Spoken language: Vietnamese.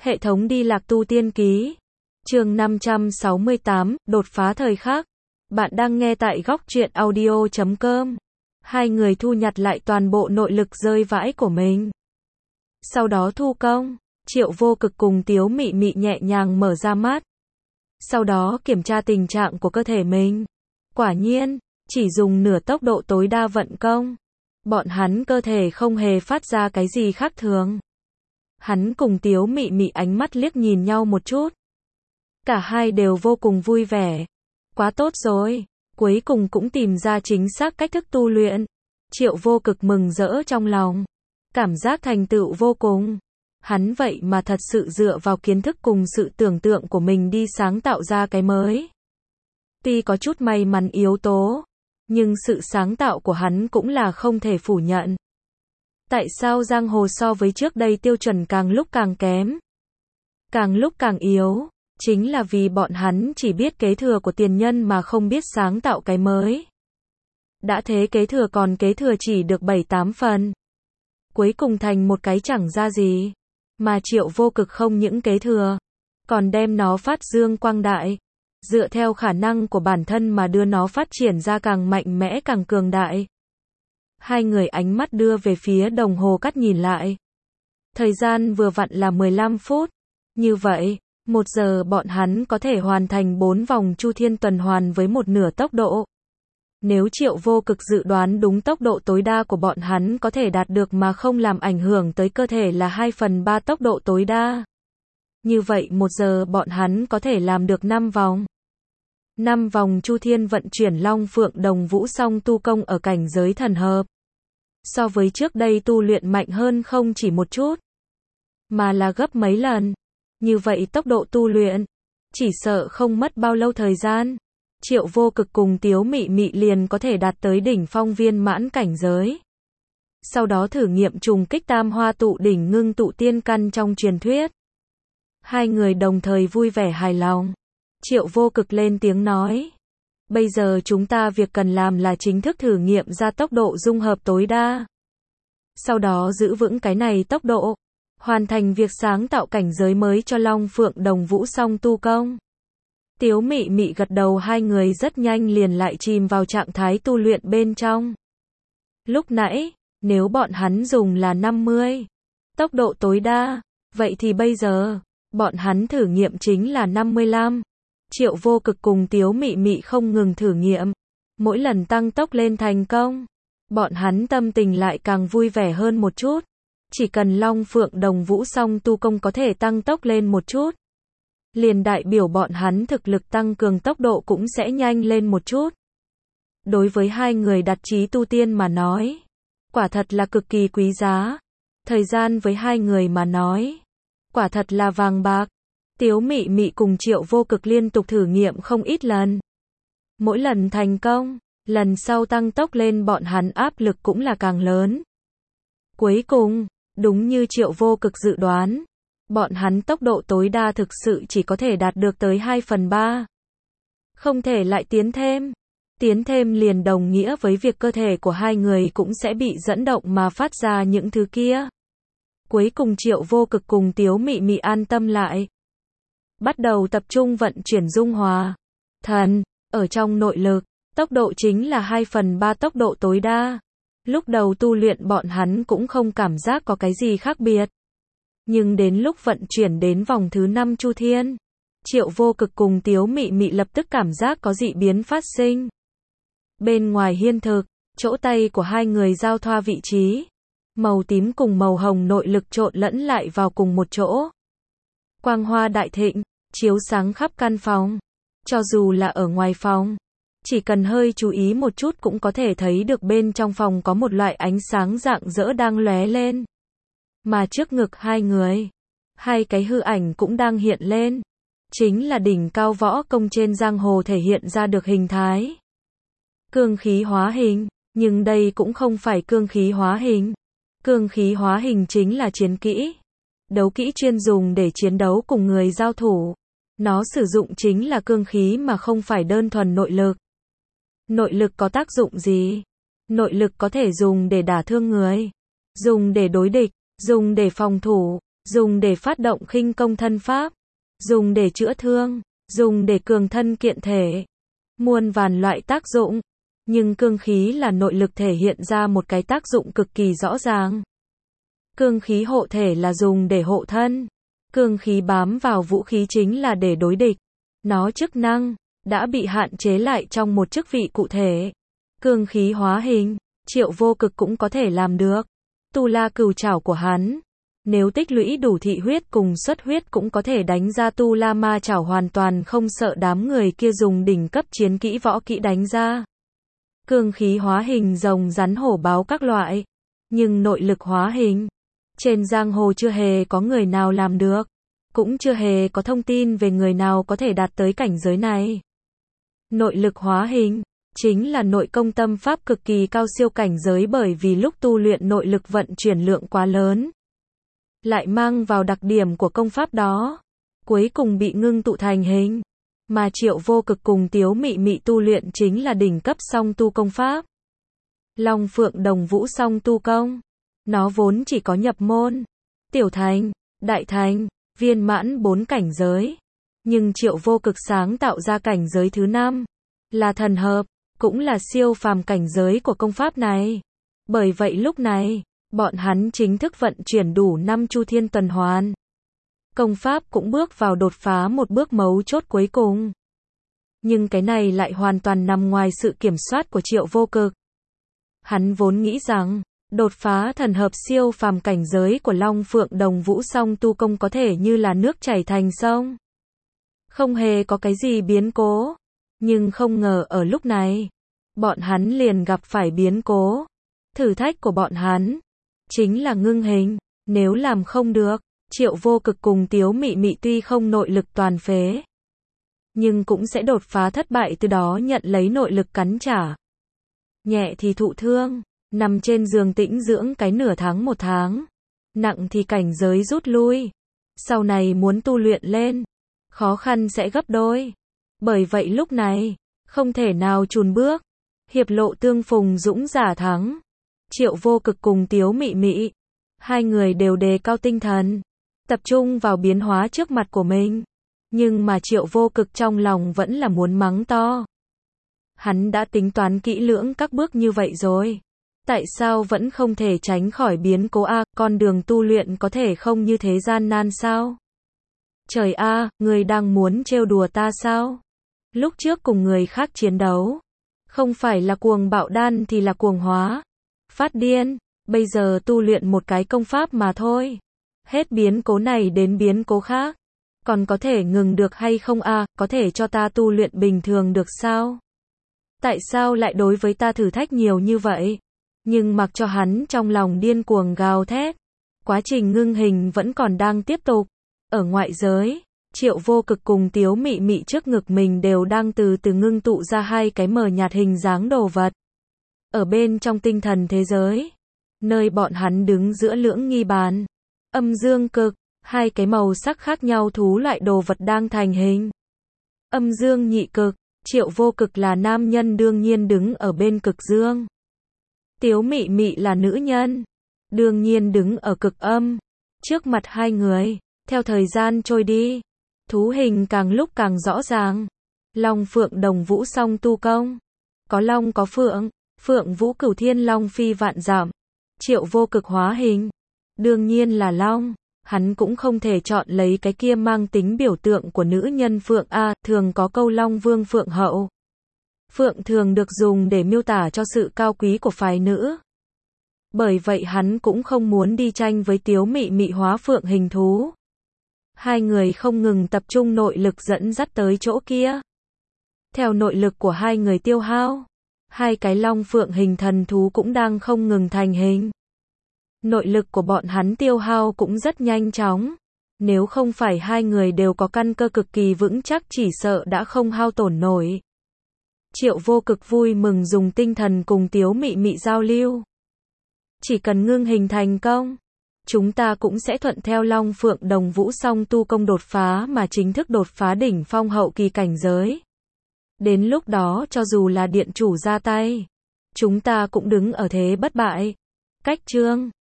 Hệ thống đi lạc tu tiên ký. Chương 568, đột phá thời khắc. Bạn đang nghe tại góc truyện audio.com. Hai người thu nhặt lại toàn bộ nội lực rơi vãi của mình. Sau đó thu công, Triệu Vô Cực cùng Tiếu Mị Mị nhẹ nhàng mở ra mắt. Sau đó kiểm tra tình trạng của cơ thể mình. Quả nhiên, chỉ dùng nửa tốc độ tối đa vận công. Bọn hắn cơ thể không hề phát ra cái gì khác thường. Hắn cùng Tiếu Mị Mị ánh mắt liếc nhìn nhau một chút. Cả hai đều vô cùng vui vẻ. Quá tốt rồi, cuối cùng cũng tìm ra chính xác cách thức tu luyện. Triệu Vô Cực mừng rỡ trong lòng. Cảm giác thành tựu vô cùng. Hắn vậy mà thật sự dựa vào kiến thức cùng sự tưởng tượng của mình đi sáng tạo ra cái mới. Tuy có chút may mắn yếu tố, nhưng sự sáng tạo của hắn cũng là không thể phủ nhận. Tại sao giang hồ so với trước đây tiêu chuẩn càng lúc càng kém, càng lúc càng yếu? Chính là vì bọn hắn chỉ biết kế thừa của tiền nhân mà không biết sáng tạo cái mới. Đã thế kế thừa còn kế thừa chỉ được 7-8 phần. Cuối cùng thành một cái chẳng ra gì. Mà Triệu Vô Cực không những kế thừa, còn đem nó phát dương quang đại. Dựa theo khả năng của bản thân mà đưa nó phát triển ra càng mạnh mẽ càng cường đại. Hai người ánh mắt đưa về phía đồng hồ cắt nhìn lại. Thời gian vừa vặn là 15 phút. Như vậy, 1 giờ bọn hắn có thể hoàn thành 4 vòng chu thiên tuần hoàn với một nửa tốc độ. Nếu Triệu Vô Cực dự đoán đúng tốc độ tối đa của bọn hắn có thể đạt được mà không làm ảnh hưởng tới cơ thể là 2/3 tốc độ tối đa. Như vậy 1 giờ bọn hắn có thể làm được 5 vòng. 5 vòng chu thiên vận chuyển Long Phượng Đồng Vũ song tu công ở cảnh giới thần hợp. So với trước đây tu luyện mạnh hơn không chỉ một chút, mà là gấp mấy lần. Như vậy tốc độ tu luyện, chỉ sợ không mất bao lâu thời gian. Triệu Vô Cực cùng Tiếu Mị Mị liền có thể đạt tới đỉnh phong viên mãn cảnh giới. Sau đó thử nghiệm trùng kích tam hoa tụ đỉnh ngưng tụ tiên căn trong truyền thuyết. Hai người đồng thời vui vẻ hài lòng. Triệu Vô Cực lên tiếng nói. Bây giờ chúng ta việc cần làm là chính thức thử nghiệm ra tốc độ dung hợp tối đa. Sau đó giữ vững cái này tốc độ. Hoàn thành việc sáng tạo cảnh giới mới cho Long Phượng Đồng Vũ song tu công. Tiếu Mị Mị gật đầu, hai người rất nhanh liền lại chìm vào trạng thái tu luyện bên trong. Lúc nãy, nếu bọn hắn dùng là 50 tốc độ tối đa, vậy thì bây giờ, bọn hắn thử nghiệm chính là 55. Triệu Vô Cực cùng Tiếu Mị Mị không ngừng thử nghiệm. Mỗi lần tăng tốc lên thành công, bọn hắn tâm tình lại càng vui vẻ hơn một chút. Chỉ cần Long Phượng Đồng Vũ song tu công có thể tăng tốc lên một chút, liền đại biểu bọn hắn thực lực tăng cường tốc độ cũng sẽ nhanh lên một chút. Đối với hai người đặt chí tu tiên mà nói, quả thật là cực kỳ quý giá. Thời gian với hai người mà nói, quả thật là vàng bạc. Tiếu Mị Mị cùng Triệu Vô Cực liên tục thử nghiệm không ít lần. Mỗi lần thành công, lần sau tăng tốc lên bọn hắn áp lực cũng là càng lớn. Cuối cùng, đúng như Triệu Vô Cực dự đoán, bọn hắn tốc độ tối đa thực sự chỉ có thể đạt được tới 2/3. Không thể lại tiến thêm. Tiến thêm liền đồng nghĩa với việc cơ thể của hai người cũng sẽ bị dẫn động mà phát ra những thứ kia. Cuối cùng Triệu Vô Cực cùng Tiếu Mị Mị an tâm lại. Bắt đầu tập trung vận chuyển dung hòa thần, ở trong nội lực, tốc độ chính là 2/3 tốc độ tối đa. Lúc đầu tu luyện bọn hắn cũng không cảm giác có cái gì khác biệt. Nhưng đến lúc vận chuyển đến vòng thứ 5 chu thiên, Triệu Vô Cực cùng Tiếu Mị Mị lập tức cảm giác có dị biến phát sinh. Bên ngoài hiên thực, chỗ tay của hai người giao thoa vị trí, màu tím cùng màu hồng nội lực trộn lẫn lại vào cùng một chỗ. Quang hoa đại thịnh, chiếu sáng khắp căn phòng. Cho dù là ở ngoài phòng, chỉ cần hơi chú ý một chút cũng có thể thấy được bên trong phòng có một loại ánh sáng rạng rỡ đang lóe lên. Mà trước ngực hai người, hai cái hư ảnh cũng đang hiện lên. Chính là đỉnh cao võ công trên giang hồ thể hiện ra được hình thái. Cương khí hóa hình, nhưng đây cũng không phải cương khí hóa hình. Cương khí hóa hình chính là chiến kỹ. Đấu kỹ chuyên dùng để chiến đấu cùng người giao thủ. Nó sử dụng chính là cương khí mà không phải đơn thuần nội lực. Nội lực có tác dụng gì? Nội lực có thể dùng để đả thương người, dùng để đối địch, dùng để phòng thủ, dùng để phát động khinh công thân pháp, dùng để chữa thương, dùng để cường thân kiện thể. Muôn vàn loại tác dụng. Nhưng cương khí là nội lực thể hiện ra một cái tác dụng cực kỳ rõ ràng. Cương khí hộ thể là dùng để hộ thân. Cương khí bám vào vũ khí chính là để đối địch. Nó chức năng đã bị hạn chế lại trong một chức vị cụ thể. Cương khí hóa hình, Triệu Vô Cực cũng có thể làm được. Tu La Cửu Trảo của hắn, nếu tích lũy đủ thị huyết cùng xuất huyết cũng có thể đánh ra Tu La Ma Trảo, hoàn toàn không sợ đám người kia dùng đỉnh cấp chiến kỹ võ kỹ đánh ra. Cương khí hóa hình rồng rắn hổ báo các loại, nhưng nội lực hóa hình, trên giang hồ chưa hề có người nào làm được, cũng chưa hề có thông tin về người nào có thể đạt tới cảnh giới này. Nội lực hóa hình chính là nội công tâm pháp cực kỳ cao siêu cảnh giới, bởi vì lúc tu luyện nội lực vận chuyển lượng quá lớn, lại mang vào đặc điểm của công pháp đó, cuối cùng bị ngưng tụ thành hình. Mà Triệu Vô Cực cùng Tiếu Mị Mị tu luyện chính là đỉnh cấp song tu công pháp. Long Phượng Đồng Vũ song tu công. Nó vốn chỉ có nhập môn, tiểu thành, đại thành, viên mãn 4 cảnh giới. Nhưng Triệu Vô Cực sáng tạo ra cảnh giới thứ 5, là thần hợp, cũng là siêu phàm cảnh giới của công pháp này. Bởi vậy lúc này, bọn hắn chính thức vận chuyển đủ 5 chu thiên tuần hoàn. Công pháp cũng bước vào đột phá một bước mấu chốt cuối cùng. Nhưng cái này lại hoàn toàn nằm ngoài sự kiểm soát của Triệu Vô Cực. Hắn vốn nghĩ rằng, đột phá thần hợp siêu phàm cảnh giới của Long Phượng Đồng Vũ song tu công có thể như là nước chảy thành sông, không hề có cái gì biến cố. Nhưng không ngờ ở lúc này, bọn hắn liền gặp phải biến cố. Thử thách của bọn hắn chính là ngưng hình. Nếu làm không được, Triệu Vô Cực cùng Tiếu Mị Mị tuy không nội lực toàn phế, nhưng cũng sẽ đột phá thất bại, từ đó nhận lấy nội lực cắn trả. Nhẹ thì thụ thương, nằm trên giường tĩnh dưỡng cái nửa tháng 1 tháng. Nặng thì cảnh giới rút lui. Sau này muốn tu luyện lên, khó khăn sẽ gấp đôi. Bởi vậy lúc này, không thể nào chùn bước. Hiệp lộ tương phùng dũng giả thắng. Triệu Vô Cực cùng Tiếu Mị Mị, hai người đều đề cao tinh thần, tập trung vào biến hóa trước mặt của mình. Nhưng mà Triệu Vô Cực trong lòng vẫn là muốn mắng to. Hắn đã tính toán kỹ lưỡng các bước như vậy rồi. Tại sao vẫn không thể tránh khỏi biến cố a? Con đường tu luyện có thể không như thế gian nan sao? Trời a, người đang muốn trêu đùa ta sao? Lúc trước cùng người khác chiến đấu, không phải là cuồng bạo đan thì là cuồng hóa, phát điên. Bây giờ tu luyện một cái công pháp mà thôi. Hết biến cố này đến biến cố khác. Còn có thể ngừng được hay không a? Có thể cho ta tu luyện bình thường được sao? Tại sao lại đối với ta thử thách nhiều như vậy? Nhưng mặc cho hắn trong lòng điên cuồng gào thét. Quá trình ngưng hình vẫn còn đang tiếp tục. Ở ngoại giới, Triệu Vô Cực cùng Tiếu Mị Mị trước ngực mình đều đang từ từ ngưng tụ ra hai cái mờ nhạt hình dáng đồ vật. Ở bên trong tinh thần thế giới, nơi bọn hắn đứng giữa lưỡng nghi bàn, âm dương cực, hai cái màu sắc khác nhau thú loại đồ vật đang thành hình. Âm dương nhị cực, Triệu Vô Cực là nam nhân đương nhiên đứng ở bên cực dương. Tiếu Mị Mị là nữ nhân, đương nhiên đứng ở cực âm. Trước mặt hai người, theo thời gian trôi đi, thú hình càng lúc càng rõ ràng. Long Phượng Đồng Vũ song tu công, có long có phượng, Phượng Vũ Cửu Thiên Long phi vạn dặm. Triệu Vô Cực hóa hình, đương nhiên là long. Hắn cũng không thể chọn lấy cái kia mang tính biểu tượng của nữ nhân phượng a, thường có câu Long Vương Phượng Hậu. Phượng thường được dùng để miêu tả cho sự cao quý của phái nữ. Bởi vậy hắn cũng không muốn đi tranh với Tiếu Mị Mị hóa phượng hình thú. Hai người không ngừng tập trung nội lực dẫn dắt tới chỗ kia. Theo nội lực của hai người tiêu hao, hai cái long phượng hình thần thú cũng đang không ngừng thành hình. Nội lực của bọn hắn tiêu hao cũng rất nhanh chóng. Nếu không phải hai người đều có căn cơ cực kỳ vững chắc chỉ sợ đã không hao tổn nổi. Triệu Vô Cực vui mừng dùng tinh thần cùng Tiếu Mị Mị giao lưu. Chỉ cần ngưng hình thành công, chúng ta cũng sẽ thuận theo Long Phượng Đồng Vũ song tu công đột phá mà chính thức đột phá đỉnh phong hậu kỳ cảnh giới. Đến lúc đó cho dù là điện chủ ra tay, chúng ta cũng đứng ở thế bất bại. Cách chương